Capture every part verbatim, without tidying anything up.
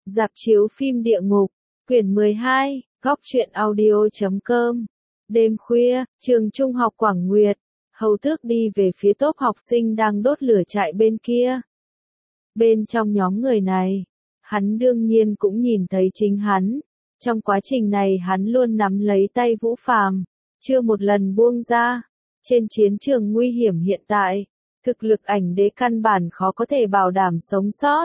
Rạp chiếu phim địa ngục, quyển mười hai, góc truyện audio.com. Đêm khuya, trường trung học Quảng Nguyệt, Hầu Tước đi về phía tốp học sinh đang đốt lửa trại bên kia. Bên trong nhóm người này, hắn đương nhiên cũng nhìn thấy chính hắn. Trong quá trình này hắn luôn nắm lấy tay Vũ Phàm, chưa một lần buông ra. Trên chiến trường nguy hiểm hiện tại, thực lực ảnh đế căn bản khó có thể bảo đảm sống sót.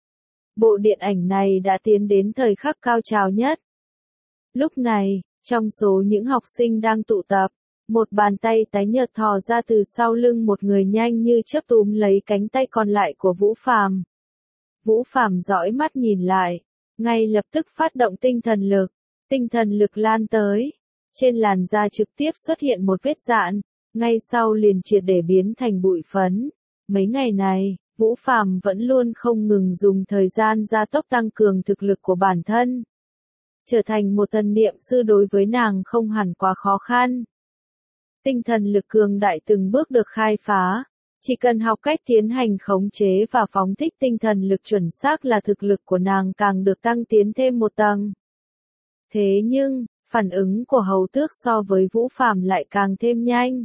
Bộ điện ảnh này đã tiến đến thời khắc cao trào nhất. Lúc này, trong số những học sinh đang tụ tập, một bàn tay tái nhợt thò ra từ sau lưng một người nhanh như chớp túm lấy cánh tay còn lại của Vũ Phàm. Vũ Phàm dõi mắt nhìn lại, ngay lập tức phát động tinh thần lực, tinh thần lực lan tới. Trên làn da trực tiếp xuất hiện một vết rạn, ngay sau liền triệt để biến thành bụi phấn. Mấy ngày này, Vũ Phàm vẫn luôn không ngừng dùng thời gian gia tốc tăng cường thực lực của bản thân. Trở thành một thần niệm sư đối với nàng không hẳn quá khó khăn. Tinh thần lực cường đại từng bước được khai phá, chỉ cần học cách tiến hành khống chế và phóng thích tinh thần lực chuẩn xác là thực lực của nàng càng được tăng tiến thêm một tầng. Thế nhưng, phản ứng của Hầu Tước so với Vũ Phàm lại càng thêm nhanh.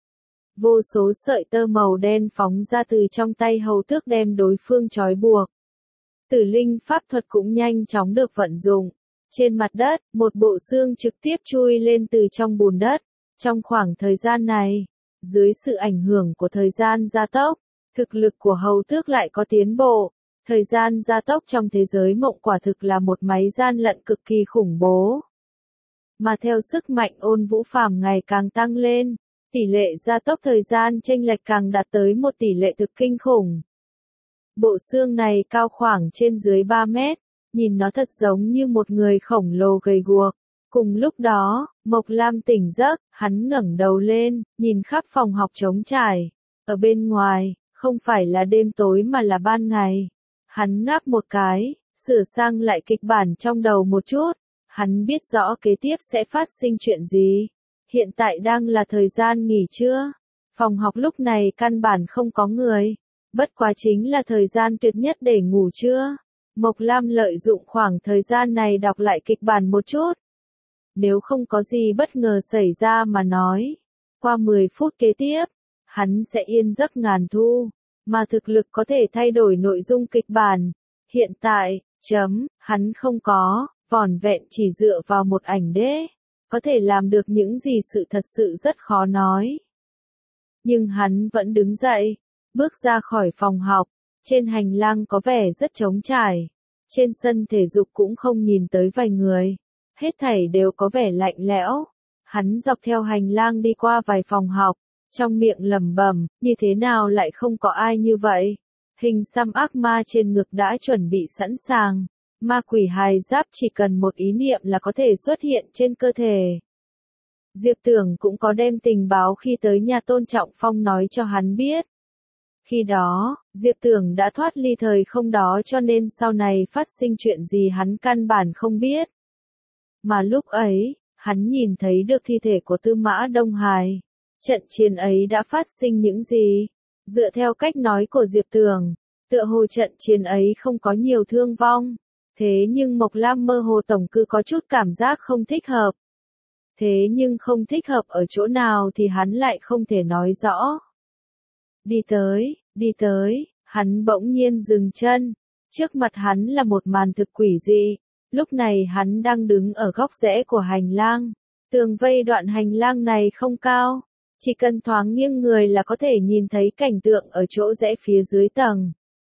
Vô số sợi tơ màu đen phóng ra từ trong tay Hầu Tước đem đối phương trói buộc. Tử linh pháp thuật cũng nhanh chóng được vận dụng. Trên mặt đất, một bộ xương trực tiếp chui lên từ trong bùn đất. Trong khoảng thời gian này, dưới sự ảnh hưởng của thời gian gia tốc, thực lực của Hầu Tước lại có tiến bộ. Thời gian gia tốc trong thế giới mộng quả thực là một máy gian lận cực kỳ khủng bố. Mà theo sức mạnh ôn Vũ Phàm ngày càng tăng lên, tỷ lệ gia tốc thời gian chênh lệch càng đạt tới một tỷ lệ thực kinh khủng. Bộ xương này cao khoảng trên dưới ba mét, nhìn nó thật giống như một người khổng lồ gầy guộc. Cùng lúc đó, Mộc Lam tỉnh giấc, hắn ngẩng đầu lên, nhìn khắp phòng học trống trải. Ở bên ngoài, không phải là đêm tối mà là ban ngày. Hắn ngáp một cái, sửa sang lại kịch bản trong đầu một chút. Hắn biết rõ kế tiếp sẽ phát sinh chuyện gì. Hiện tại đang là thời gian nghỉ trưa. Phòng học lúc này căn bản không có người. Bất quá chính là thời gian tuyệt nhất để ngủ trưa. Mộc Lam lợi dụng khoảng thời gian này đọc lại kịch bản một chút. Nếu không có gì bất ngờ xảy ra mà nói, qua mười phút kế tiếp, hắn sẽ yên giấc ngàn thu, mà thực lực có thể thay đổi nội dung kịch bản. Hiện tại, chấm, hắn không có, vỏn vẹn chỉ dựa vào một ảnh đế, có thể làm được những gì sự thật sự rất khó nói. Nhưng hắn vẫn đứng dậy, bước ra khỏi phòng học, trên hành lang có vẻ rất trống trải, trên sân thể dục cũng không nhìn tới vài người. Hết thảy đều có vẻ lạnh lẽo. Hắn dọc theo hành lang đi qua vài phòng học, trong miệng lẩm bẩm, như thế nào lại không có ai như vậy? Hình xăm ác ma trên ngực đã chuẩn bị sẵn sàng. Ma quỷ hài giáp chỉ cần một ý niệm là có thể xuất hiện trên cơ thể. Diệp Tưởng cũng có đem tình báo khi tới nhà Tôn Trọng Phong nói cho hắn biết. Khi đó, Diệp Tưởng đã thoát ly thời không đó cho nên sau này phát sinh chuyện gì hắn căn bản không biết. Mà lúc ấy, hắn nhìn thấy được thi thể của Tư Mã Đông Hải. Trận chiến ấy đã phát sinh những gì? Dựa theo cách nói của Diệp Tưởng, tựa hồ trận chiến ấy không có nhiều thương vong. Thế nhưng Mộc Lam mơ hồ tổng cứ có chút cảm giác không thích hợp. Thế nhưng không thích hợp ở chỗ nào thì hắn lại không thể nói rõ. Đi tới, đi tới, hắn bỗng nhiên dừng chân. Trước mặt hắn là một màn thực quỷ dị. Lúc này hắn đang đứng ở góc rẽ của hành lang. Tường vây đoạn hành lang này không cao. Chỉ cần thoáng nghiêng người là có thể nhìn thấy cảnh tượng ở chỗ rẽ phía dưới tầng.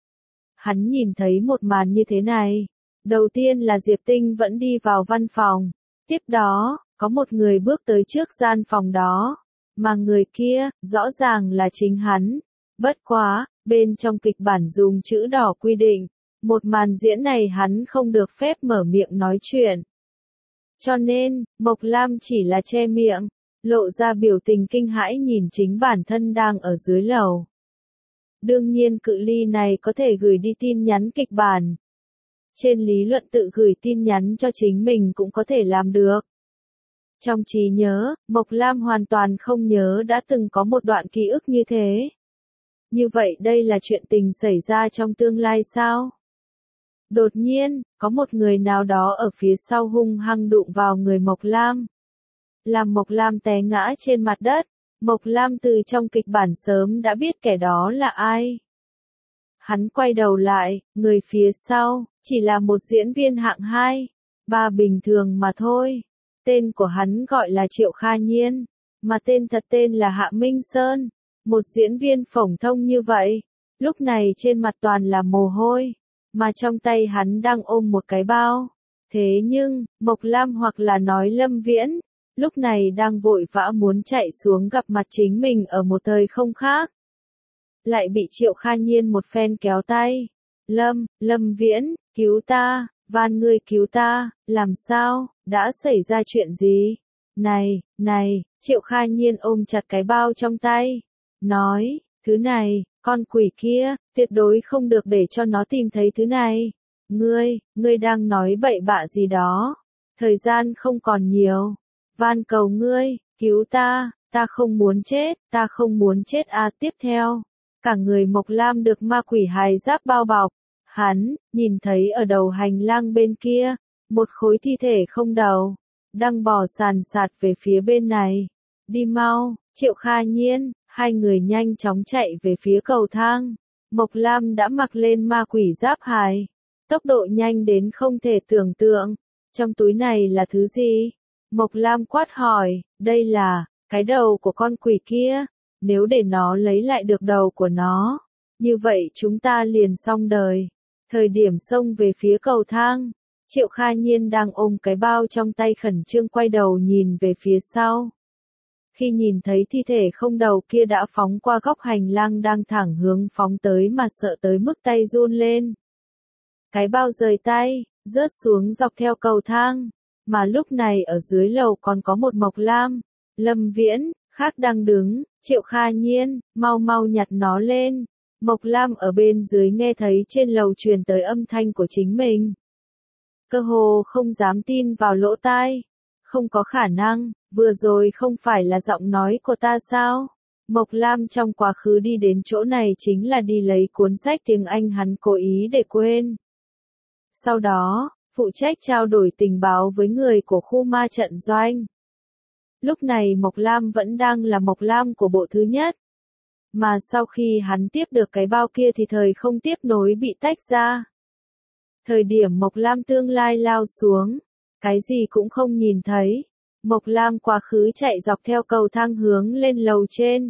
Hắn nhìn thấy một màn như thế này. Đầu tiên là Diệp Tinh vẫn đi vào văn phòng. Tiếp đó, có một người bước tới trước gian phòng đó. Mà người kia, rõ ràng là chính hắn. Bất quá, bên trong kịch bản dùng chữ đỏ quy định. Một màn diễn này hắn không được phép mở miệng nói chuyện. Cho nên, Mộc Lam chỉ là che miệng, lộ ra biểu tình kinh hãi nhìn chính bản thân đang ở dưới lầu. Đương nhiên cự ly này có thể gửi đi tin nhắn kịch bản. Trên lý luận tự gửi tin nhắn cho chính mình cũng có thể làm được. Trong trí nhớ, Mộc Lam hoàn toàn không nhớ đã từng có một đoạn ký ức như thế. Như vậy đây là chuyện tình xảy ra trong tương lai sao? Đột nhiên, có một người nào đó ở phía sau hung hăng đụng vào người Mộc Lam. Làm Mộc Lam té ngã trên mặt đất. Mộc Lam từ trong kịch bản sớm đã biết kẻ đó là ai. Hắn quay đầu lại, người phía sau, chỉ là một diễn viên hạng hai, ba bình thường mà thôi. Tên của hắn gọi là Triệu Kha Nhiên, mà tên thật tên là Hạ Minh Sơn. Một diễn viên phổ thông như vậy, lúc này trên mặt toàn là mồ hôi, mà trong tay hắn đang ôm một cái bao. Thế nhưng, Mộc Lam hoặc là nói Lâm Viễn, lúc này đang vội vã muốn chạy xuống gặp mặt chính mình ở một thời không khác. Lại bị Triệu Kha Nhiên một phen kéo tay. Lâm, Lâm Viễn, cứu ta, van ngươi cứu ta, làm sao, đã xảy ra chuyện gì? Này, này, Triệu Kha Nhiên ôm chặt cái bao trong tay. Nói, thứ này, con quỷ kia, tuyệt đối không được để cho nó tìm thấy thứ này. Ngươi, ngươi đang nói bậy bạ gì đó. Thời gian không còn nhiều. Van cầu ngươi, cứu ta, ta không muốn chết, ta không muốn chết à. Tiếp theo, cả người Mộc Lam được ma quỷ hài giáp bao bọc. Hắn, nhìn thấy ở đầu hành lang bên kia, một khối thi thể không đầu, đang bò sàn sạt về phía bên này. Đi mau, Triệu Kha Nhiên, hai người nhanh chóng chạy về phía cầu thang. Mộc Lam đã mặc lên ma quỷ giáp hài. Tốc độ nhanh đến không thể tưởng tượng. Trong túi này là thứ gì? Mộc Lam quát hỏi, đây là, cái đầu của con quỷ kia. Nếu để nó lấy lại được đầu của nó, như vậy chúng ta liền xong đời. Thời điểm xông về phía cầu thang, Triệu Kha Nhiên đang ôm cái bao trong tay khẩn trương quay đầu nhìn về phía sau. Khi nhìn thấy thi thể không đầu kia đã phóng qua góc hành lang đang thẳng hướng phóng tới mà sợ tới mức tay run lên. Cái bao rời tay, rớt xuống dọc theo cầu thang, mà lúc này ở dưới lầu còn có một Mộc Lam, Lâm Viễn, khác đang đứng. Triệu Kha Nhiên, mau mau nhặt nó lên. Mộc Lam ở bên dưới nghe thấy trên lầu truyền tới âm thanh của chính mình. Cơ hồ không dám tin vào lỗ tai. Không có khả năng, vừa rồi không phải là giọng nói của ta sao? Mộc Lam trong quá khứ đi đến chỗ này chính là đi lấy cuốn sách tiếng Anh hắn cố ý để quên. Sau đó, phụ trách trao đổi tình báo với người của khu ma trận doanh. Lúc này Mộc Lam vẫn đang là Mộc Lam của bộ thứ nhất. Mà sau khi hắn tiếp được cái bao kia thì thời không tiếp nối bị tách ra. Thời điểm Mộc Lam tương lai lao xuống, cái gì cũng không nhìn thấy. Mộc Lam quá khứ chạy dọc theo cầu thang hướng lên lầu trên.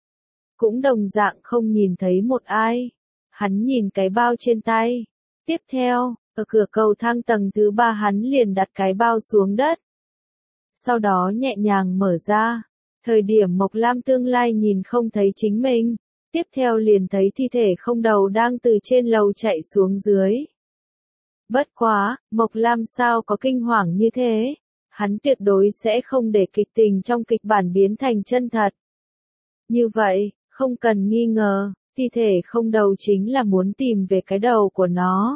Cũng đồng dạng không nhìn thấy một ai. Hắn nhìn cái bao trên tay. Tiếp theo, ở cửa cầu thang tầng thứ ba hắn liền đặt cái bao xuống đất. Sau đó nhẹ nhàng mở ra. Thời điểm Mộc Lam tương lai nhìn không thấy chính mình. Tiếp theo liền thấy thi thể không đầu đang từ trên lầu chạy xuống dưới. Bất quá, Mộc Lam sao có kinh hoàng như thế? Hắn tuyệt đối sẽ không để kịch tình trong kịch bản biến thành chân thật. Như vậy, không cần nghi ngờ, thi thể không đầu chính là muốn tìm về cái đầu của nó.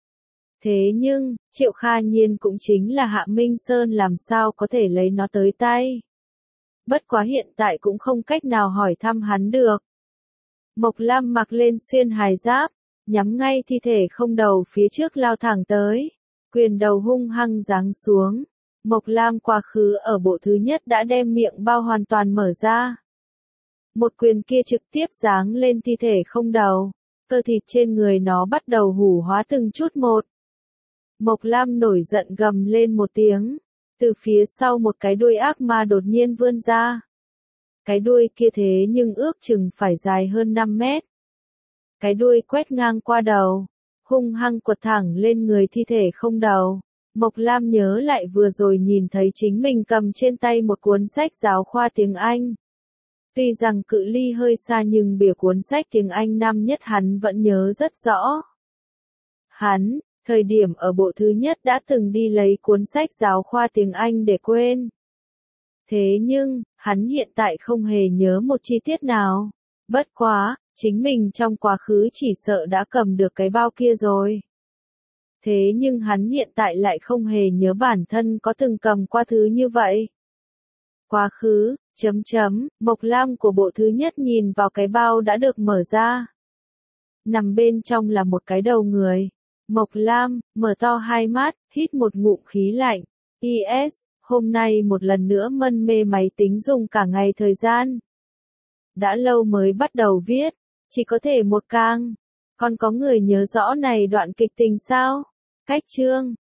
Thế nhưng, Triệu Kha Nhiên cũng chính là Hạ Minh Sơn làm sao có thể lấy nó tới tay. Bất quá hiện tại cũng không cách nào hỏi thăm hắn được. Mộc Lam mặc lên xuyên hài giáp, nhắm ngay thi thể không đầu phía trước lao thẳng tới. Quyền đầu hung hăng giáng xuống. Mộc Lam quá khứ ở bộ thứ nhất đã đem miệng bao hoàn toàn mở ra. Một quyền kia trực tiếp giáng lên thi thể không đầu. Cơ thịt trên người nó bắt đầu hủ hóa từng chút một. Mộc Lam nổi giận gầm lên một tiếng. Từ phía sau một cái đuôi ác ma đột nhiên vươn ra. Cái đuôi kia thế nhưng ước chừng phải dài hơn năm mét. Cái đuôi quét ngang qua đầu, hung hăng quật thẳng lên người thi thể không đầu. Mộc Lam nhớ lại vừa rồi nhìn thấy chính mình cầm trên tay một cuốn sách giáo khoa tiếng Anh. Tuy rằng cự ly hơi xa nhưng bìa cuốn sách tiếng Anh năm nhất hắn vẫn nhớ rất rõ. Hắn, thời điểm ở bộ thứ nhất đã từng đi lấy cuốn sách giáo khoa tiếng Anh để quên. Thế nhưng, hắn hiện tại không hề nhớ một chi tiết nào. Bất quá, chính mình trong quá khứ chỉ sợ đã cầm được cái bao kia rồi. Thế nhưng hắn hiện tại lại không hề nhớ bản thân có từng cầm qua thứ như vậy. Quá khứ, chấm chấm, Mộc Lam của bộ thứ nhất nhìn vào cái bao đã được mở ra. Nằm bên trong là một cái đầu người. Mộc Lam, mở to hai mắt, hít một ngụm khí lạnh. Yes, hôm nay một lần nữa mân mê máy tính dùng cả ngày thời gian. Đã lâu mới bắt đầu viết, chỉ có thể một càng. Còn có người nhớ rõ này đoạn kịch tình sao? Cách chương.